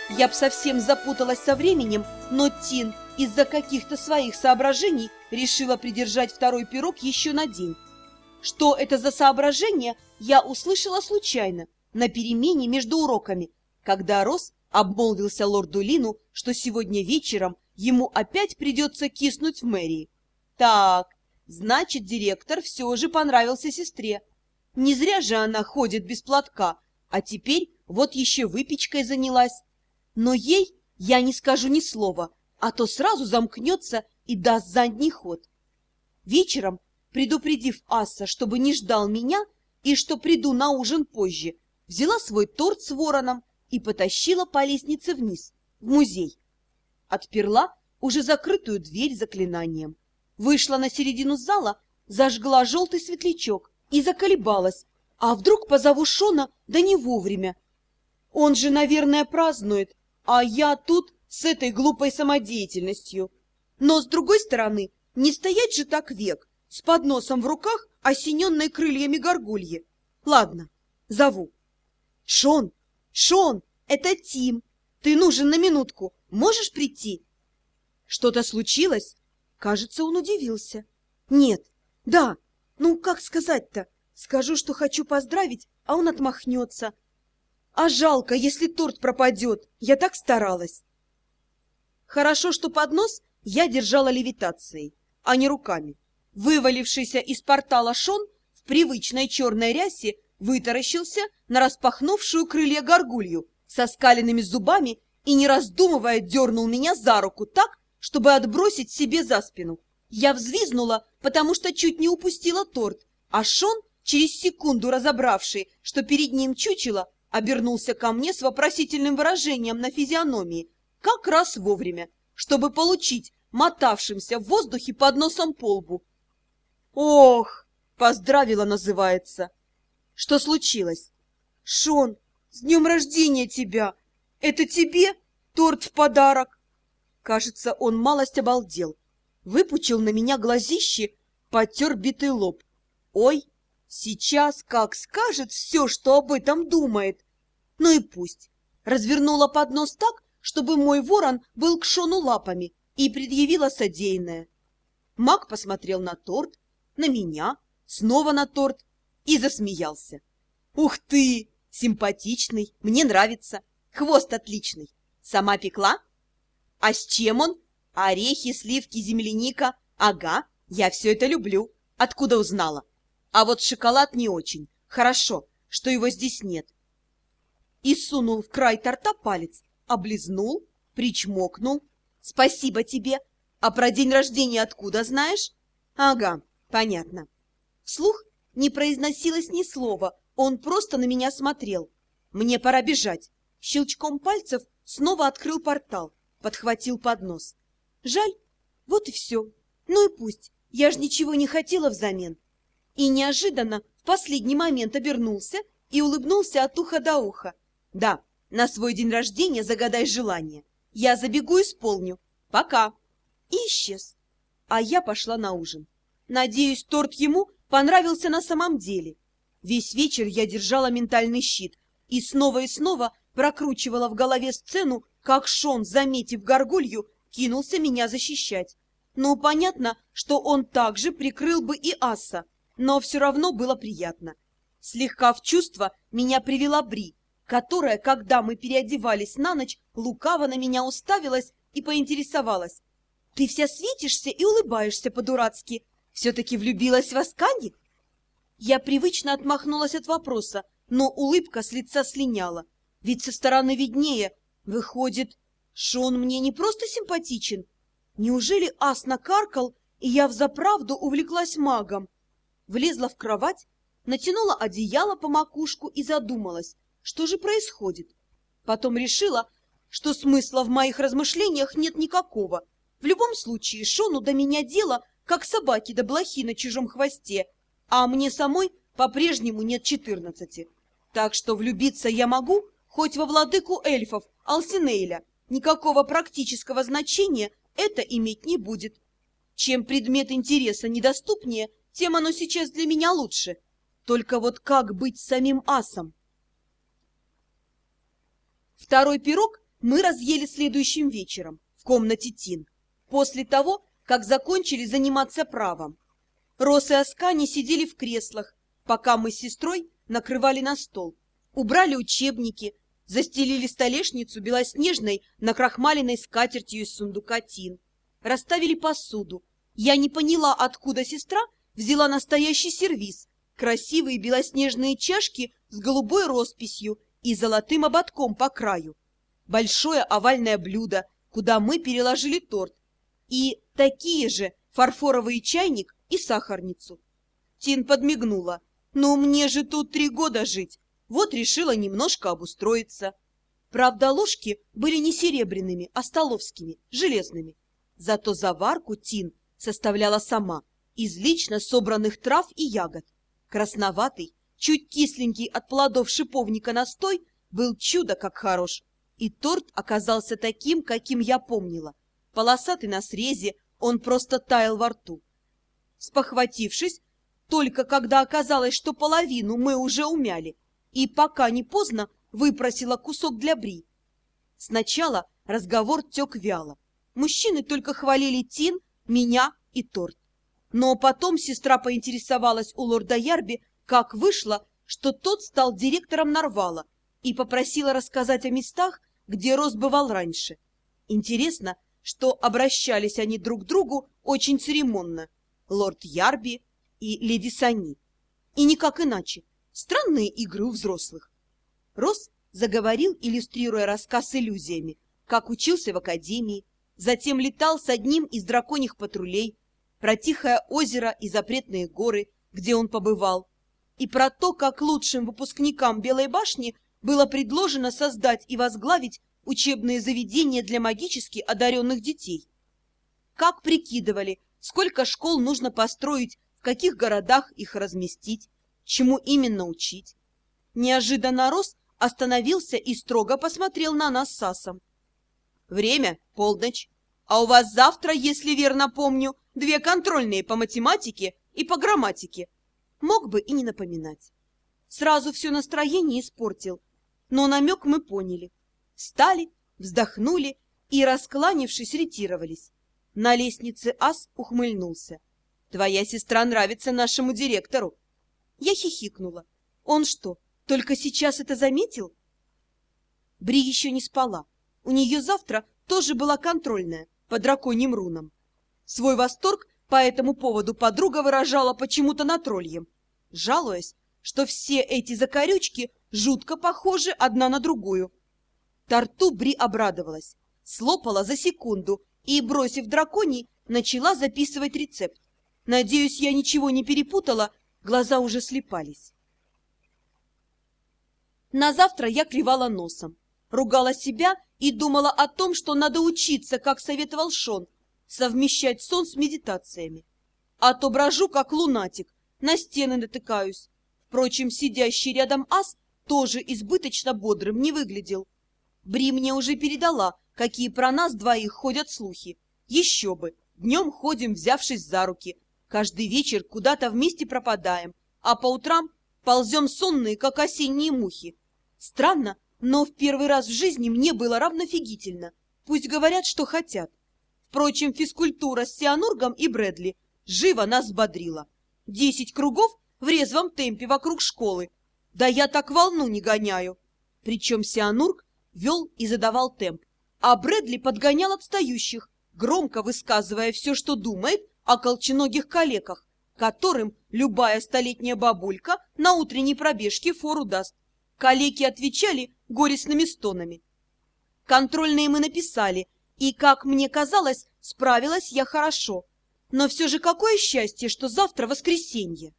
Я б совсем запуталась со временем, но Тин из-за каких-то своих соображений решила придержать второй пирог еще на день. Что это за соображение, я услышала случайно, на перемене между уроками, когда Росс обмолвился лорду Лину, что сегодня вечером ему опять придется киснуть в мэрии. Так, значит, директор все же понравился сестре. Не зря же она ходит без платка, а теперь вот еще выпечкой занялась. Но ей я не скажу ни слова, а то сразу замкнется и даст задний ход. Вечером, предупредив Асса, чтобы не ждал меня и что приду на ужин позже, взяла свой торт с вороном и потащила по лестнице вниз, в музей. Отперла уже закрытую дверь заклинанием. Вышла на середину зала, зажгла желтый светлячок и заколебалась. А вдруг позову Шона, да не вовремя? Он же, наверное, празднует, а я тут с этой глупой самодеятельностью. Но, с другой стороны, не стоять же так век, с подносом в руках, осененной крыльями горгульи. Ладно, зову. Шон, Шон, это Тим. Ты нужен на минутку. Можешь прийти? Что-то случилось? Кажется, он удивился. Нет, да, ну как сказать-то? Скажу, что хочу поздравить, а он отмахнется. А жалко, если торт пропадет. Я так старалась. Хорошо, что поднос я держала левитацией, а не руками. Вывалившийся из портала Шон в привычной черной рясе вытаращился на распахнувшую крылья горгулью со скаленными зубами и, не раздумывая, дернул меня за руку так, чтобы отбросить себе за спину. Я взвизгнула, потому что чуть не упустила торт, а Шон, через секунду разобравший, что перед ним чучело, обернулся ко мне с вопросительным выражением на физиономии, как раз вовремя, чтобы получить мотавшимся в воздухе под носом по лбу. «Ох!» — поздравила, называется. «Что случилось?» «Шон, с днем рождения тебя! Это тебе торт в подарок!» Кажется, он малость обалдел. Выпучил на меня глазищи, потер битый лоб. «Ой, сейчас как скажет все, что об этом думает!» Ну и пусть. Развернула поднос так, чтобы мой ворон был к Шону лапами, и предъявила содеянное. Маг посмотрел на торт, на меня, снова на торт и засмеялся. «Ух ты! Симпатичный, мне нравится. Хвост отличный. Сама пекла? А с чем он? Орехи, сливки, земляника. Ага, я все это люблю. Откуда узнала? А вот шоколад не очень. Хорошо, что его здесь нет». И сунул в край торта палец, облизнул, причмокнул. «Спасибо тебе. А про день рождения откуда знаешь?» «Ага, понятно». Вслух не произносилось ни слова, он просто на меня смотрел. «Мне пора бежать». Щелчком пальцев снова открыл портал, подхватил поднос. Жаль, вот и все. Ну и пусть, я ж ничего не хотела взамен. И неожиданно в последний момент обернулся и улыбнулся от уха до уха. «Да, на свой день рождения загадай желание. Я забегу и исполню. Пока!» И исчез. А я пошла на ужин. Надеюсь, торт ему понравился на самом деле. Весь вечер я держала ментальный щит и снова прокручивала в голове сцену, как Шон, заметив горгулью, кинулся меня защищать. Ну, понятно, что он также прикрыл бы и Асса, но все равно было приятно. Слегка в чувство меня привела Бри, которая, когда мы переодевались на ночь, лукаво на меня уставилась и поинтересовалась. «Ты вся светишься и улыбаешься по-дурацки. Все-таки влюбилась в Асканди?» Я привычно отмахнулась от вопроса, но улыбка с лица слиняла. Ведь со стороны виднее. Выходит, Шон мне не просто симпатичен. Неужели ас накаркал, и я взаправду увлеклась магом? Влезла в кровать, натянула одеяло по макушку и задумалась, что же происходит. Потом решила, что смысла в моих размышлениях нет никакого. В любом случае, Шону до меня дело, как собаки до блохи на чужом хвосте, а мне самой по-прежнему нет 14. Так что влюбиться я могу хоть во владыку эльфов Алсинейля. Никакого практического значения это иметь не будет. Чем предмет интереса недоступнее, тем оно сейчас для меня лучше. Только вот как быть самим асом? Второй пирог мы разъели следующим вечером в комнате Тин, после того, как закончили заниматься правом. Рос и Аскани сидели в креслах, пока мы с сестрой накрывали на стол, убрали учебники, застелили столешницу белоснежной накрахмаленной скатертью из сундука Тин, расставили посуду. Я не поняла, откуда сестра взяла настоящий сервиз, красивые белоснежные чашки с голубой росписью и золотым ободком по краю, большое овальное блюдо, куда мы переложили торт, и такие же фарфоровый чайник и сахарницу. Тин подмигнула. «Ну, мне же тут 3 года жить, вот решила немножко обустроиться». Правда, ложки были не серебряными, а столовскими, железными. Зато заварку Тин составляла сама, из лично собранных трав и ягод. Красноватый, чуть кисленький от плодов шиповника настой был чудо как хорош. И торт оказался таким, каким я помнила. Полосатый на срезе, он просто таял во рту. Спохватившись, только когда оказалось, что половину мы уже умяли, и пока не поздно выпросила кусок для Бри. Сначала разговор тек вяло. Мужчины только хвалили Тин, меня и торт. Но потом сестра поинтересовалась у лорда Ярби, как вышло, что тот стал директором Нарвала, и попросила рассказать о местах, где Рос бывал раньше. Интересно, что обращались они друг к другу очень церемонно. Лорд Ярби и леди Сани. И никак иначе. Странные игры у взрослых. Рос заговорил, иллюстрируя рассказ иллюзиями, как учился в академии, затем летал с одним из драконьих патрулей, про тихое озеро и запретные горы, где он побывал, и про то, как лучшим выпускникам Белой башни было предложено создать и возглавить учебные заведения для магически одаренных детей. Как прикидывали, сколько школ нужно построить, в каких городах их разместить, чему именно учить. Неожиданно Рос остановился и строго посмотрел на нас с Асом. «Время — полночь, а у вас завтра, если верно помню, 2 контрольные по математике и по грамматике». Мог бы и не напоминать. Сразу все настроение испортил, но намек мы поняли. Встали, вздохнули и, раскланившись, ретировались. На лестнице Ас ухмыльнулся. «Твоя сестра нравится нашему директору». Я хихикнула. Он что, только сейчас это заметил? Бри еще не спала. У нее завтра тоже была контрольная по драконьим рунам. Свой восторг по этому поводу подруга выражала почему-то на тролльем, жалуясь, что все эти закорючки жутко похожи одна на другую. Торту Бри обрадовалась, слопала за секунду и, бросив драконий, начала записывать рецепт. Надеюсь, я ничего не перепутала, глаза уже слепались. На завтра я клевала носом, ругала себя и думала о том, что надо учиться, как советовал Шон, совмещать сон с медитациями. А то брожу, как лунатик, на стены натыкаюсь. Впрочем, сидящий рядом Ас тоже избыточно бодрым не выглядел. Бри мне уже передала, какие про нас двоих ходят слухи. Еще бы, днем ходим, взявшись за руки. Каждый вечер куда-то вместе пропадаем, а по утрам ползем сонные, как осенние мухи. Странно, но в первый раз в жизни мне было равнофигительно. Пусть говорят, что хотят. Впрочем, физкультура с Сианургом и Брэдли живо нас бодрила. 10 кругов в резвом темпе вокруг школы. Да я так волну не гоняю. Причем Сианург вел и задавал темп, а Брэдли подгонял отстающих, громко высказывая все, что думает о колченогих калеках, которым любая столетняя бабулька на утренней пробежке фору даст. Калеки отвечали горестными стонами. Контрольные мы написали, и, как мне казалось, справилась я хорошо. Но все же какое счастье, что завтра воскресенье!